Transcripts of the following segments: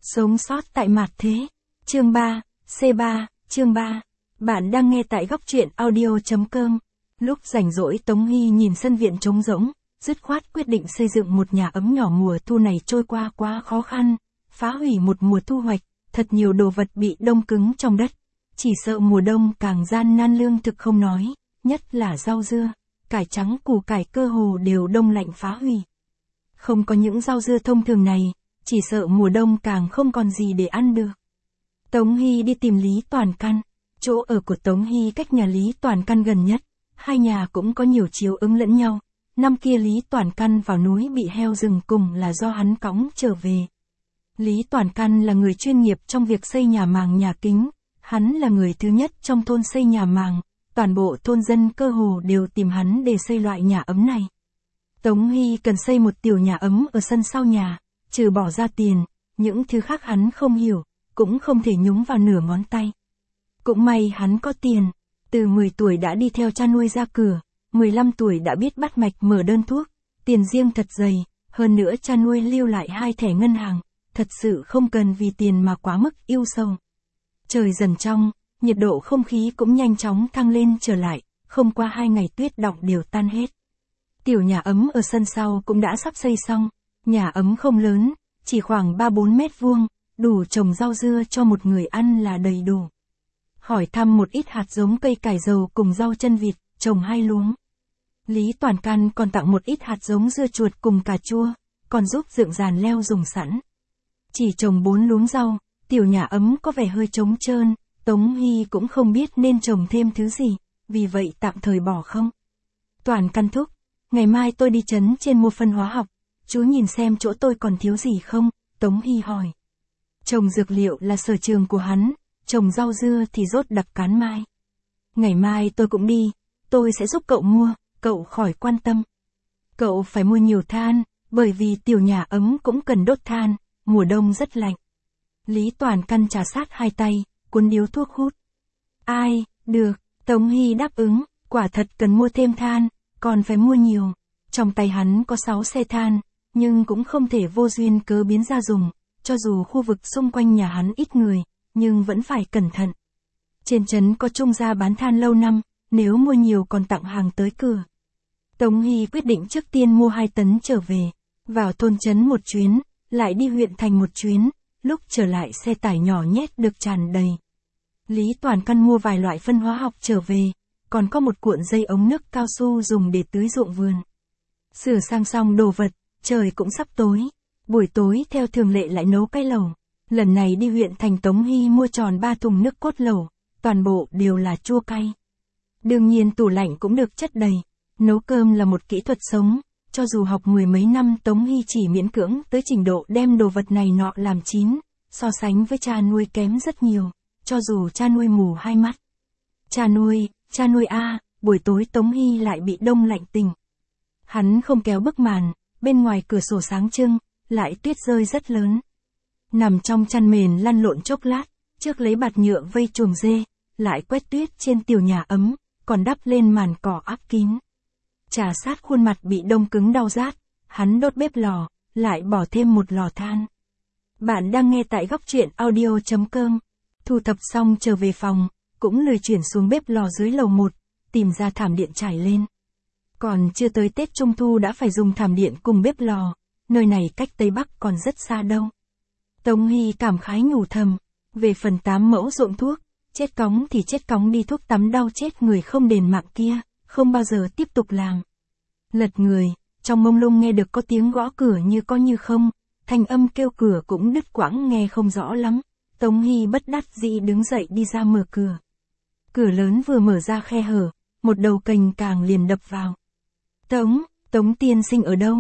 Sống sót tại mạt thế. Chương 3, C3, chương 3. Bạn đang nghe tại góc truyện audio.com. Lúc rảnh rỗi Tống Hy nhìn sân viện trống rỗng, dứt khoát quyết định xây dựng một nhà ấm nhỏ. Mùa thu này trôi qua quá khó khăn, phá hủy một mùa thu hoạch, thật nhiều đồ vật bị đông cứng trong đất. Chỉ sợ mùa đông càng gian nan, lương thực không nói, nhất là rau dưa, cải trắng, củ cải cơ hồ đều đông lạnh phá hủy. Không có những rau dưa thông thường này, chỉ sợ mùa đông càng không còn gì để ăn được. Tống Hy đi tìm Lý Toàn Căn. Chỗ ở của Tống Hy cách nhà Lý Toàn Căn gần nhất, hai nhà cũng có nhiều chiếu ứng lẫn nhau. Năm kia Lý Toàn Căn vào núi bị heo rừng cùng là do hắn cõng trở về. Lý Toàn Căn là người chuyên nghiệp trong việc xây nhà màng nhà kính, hắn là người thứ nhất trong thôn xây nhà màng, toàn bộ thôn dân cơ hồ đều tìm hắn để xây loại nhà ấm này. Tống Hy cần xây một tiểu nhà ấm ở sân sau nhà, trừ bỏ ra tiền, những thứ khác hắn không hiểu, cũng không thể nhúng vào nửa ngón tay. Cũng may hắn có tiền, từ 10 tuổi đã đi theo cha nuôi ra cửa, 15 tuổi đã biết bắt mạch mở đơn thuốc, tiền riêng thật dày, hơn nữa cha nuôi lưu lại 2 thẻ ngân hàng, thật sự không cần vì tiền mà quá mức yêu sầu. Trời dần trong, nhiệt độ không khí cũng nhanh chóng thăng lên trở lại, không qua 2 ngày tuyết đọng đều tan hết. Tiểu nhà ấm ở sân sau cũng đã sắp xây xong, nhà ấm không lớn, chỉ khoảng 3-4 mét vuông, đủ trồng rau dưa cho một người ăn là đầy đủ. Hỏi thăm một ít hạt giống cây cải dầu cùng rau chân vịt, trồng 2 luống. Lý Toàn Căn còn tặng một ít hạt giống dưa chuột cùng cà chua, còn giúp dựng giàn leo dùng sẵn. Chỉ trồng 4 luống rau, tiểu nhà ấm có vẻ hơi trống trơn, Tống Hy cũng không biết nên trồng thêm thứ gì, vì vậy tạm thời bỏ không. Toàn Căn thúc, ngày mai tôi đi trấn trên mua phân hóa học, chú nhìn xem chỗ tôi còn thiếu gì không, Tống Hy hỏi. Trồng dược liệu là sở trường của hắn, trồng rau dưa thì rốt đặc cán mai. Ngày mai tôi cũng đi, tôi sẽ giúp cậu mua, cậu khỏi quan tâm. Cậu phải mua nhiều than, bởi vì tiểu nhà ấm cũng cần đốt than, mùa đông rất lạnh. Lý Toàn Căn trà sát 2 tay, cuốn điếu thuốc hút. Ai, được, Tống Hy đáp ứng, quả thật cần mua thêm than, còn phải mua nhiều. Trong tay hắn có 6 xe than, nhưng cũng không thể vô duyên cớ biến ra dùng, cho dù khu vực xung quanh nhà hắn ít người, nhưng vẫn phải cẩn thận. Trên trấn có trung gia bán than lâu năm, nếu mua nhiều còn tặng hàng tới cửa. Tống Hy quyết định trước tiên mua 2 tấn trở về, vào thôn trấn một chuyến, lại đi huyện thành một chuyến, lúc trở lại xe tải nhỏ nhét được tràn đầy. Lý Toàn Căn mua vài loại phân hóa học trở về, còn có một cuộn dây ống nước cao su dùng để tưới ruộng vườn. Sửa sang xong đồ vật, trời cũng sắp tối. Buổi tối theo thường lệ lại nấu cái lẩu. Lần này đi huyện thành Tống Hy mua tròn 3 thùng nước cốt lẩu, toàn bộ đều là chua cay. Đương nhiên tủ lạnh cũng được chất đầy. Nấu cơm là một kỹ thuật sống, cho dù học 10 mấy năm Tống Hy chỉ miễn cưỡng tới trình độ đem đồ vật này nọ làm chín, so sánh với cha nuôi kém rất nhiều, cho dù cha nuôi mù 2 mắt. Cha nuôi a, buổi tối Tống Hy lại bị đông lạnh tỉnh. Hắn không kéo bức màn, bên ngoài cửa sổ sáng trưng, lại tuyết rơi rất lớn. Nằm trong chăn mền lăn lộn chốc lát, trước lấy bạt nhựa vây chuồng dê, lại quét tuyết trên tiểu nhà ấm, còn đắp lên màn cỏ áp kín. Trà sát khuôn mặt bị đông cứng đau rát, hắn đốt bếp lò, lại bỏ thêm một lò than. Bạn đang nghe tại góc truyện audio.com. Thu thập xong trở về phòng, cũng lười chuyển xuống bếp lò dưới lầu 1, tìm ra thảm điện trải lên. Còn chưa tới Tết Trung Thu đã phải dùng thảm điện cùng bếp lò, nơi này cách Tây Bắc còn rất xa đâu. Tống Hy cảm khái nhủ thầm, về phần 8 mẫu ruộng thuốc, chết cóng thì chết cóng đi, thuốc tắm đau chết người không đền mạng kia, không bao giờ tiếp tục làm. Lật người, trong mông lung nghe được có tiếng gõ cửa như có như không, thanh âm kêu cửa cũng đứt quãng nghe không rõ lắm. Tống Hy bất đắc dĩ đứng dậy đi ra mở cửa. Cửa lớn vừa mở ra khe hở, một đầu cành càng liền đập vào. Tống tiên sinh ở đâu?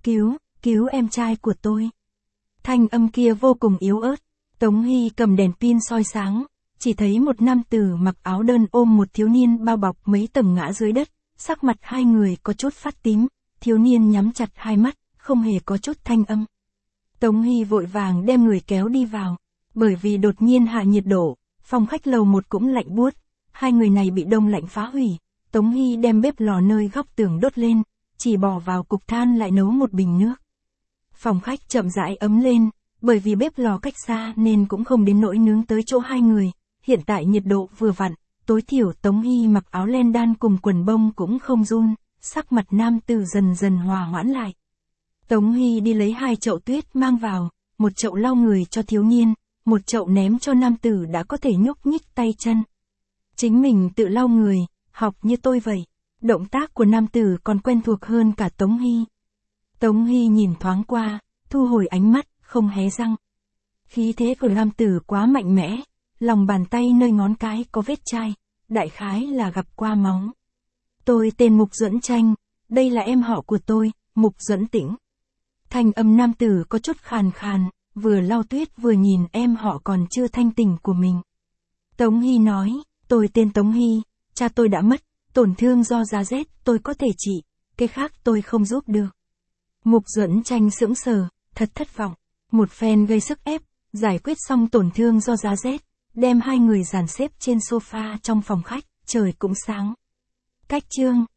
Cứu em trai của tôi. Thanh âm kia vô cùng yếu ớt. Tống Hy cầm đèn pin soi sáng, chỉ thấy một nam tử mặc áo đơn ôm một thiếu niên bao bọc mấy tầng ngã dưới đất, sắc mặt hai người có chút phát tím, thiếu niên nhắm chặt 2 mắt, không hề có chút thanh âm. Tống Hy vội vàng đem người kéo đi vào, bởi vì đột nhiên hạ nhiệt độ, phòng khách lầu 1 cũng lạnh buốt, hai người này bị đông lạnh phá hủy. Tống Hy đem bếp lò nơi góc tường đốt lên, chỉ bỏ vào cục than lại nấu một bình nước. Phòng khách chậm rãi ấm lên, Bởi vì bếp lò cách xa nên cũng không đến nỗi nướng tới chỗ hai người, hiện tại nhiệt độ vừa vặn, tối thiểu Tống Hy mặc áo len đan cùng quần bông cũng không run, sắc mặt nam tử dần dần hòa hoãn lại. Tống Hy đi lấy 2 chậu tuyết mang vào, một chậu lau người cho thiếu niên, một chậu ném cho nam tử đã có thể nhúc nhích tay chân. Chính mình tự lau người, học như tôi vậy. Động tác của nam tử còn quen thuộc hơn cả Tống Hy. Tống Hy nhìn thoáng qua, thu hồi ánh mắt, không hé răng. Khí thế của nam tử quá mạnh mẽ, lòng bàn tay nơi ngón cái có vết chai, đại khái là gặp qua máu. Tôi tên Mục Duẫn Tranh, đây là em họ của tôi, Mục Duẫn Tĩnh. Thanh âm nam tử có chút khàn khàn, vừa lau tuyết vừa nhìn em họ còn chưa thanh tỉnh của mình. Tống Hy nói, tôi tên Tống Hy, cha tôi đã mất, tổn thương do giá rét tôi có thể trị, cái khác tôi không giúp được. Mục Duẫn Tranh sững sờ, thật thất vọng. Một phen gây sức ép, giải quyết xong tổn thương do giá rét, đem hai người dàn xếp trên sofa trong phòng khách, trời cũng sáng. Cách chương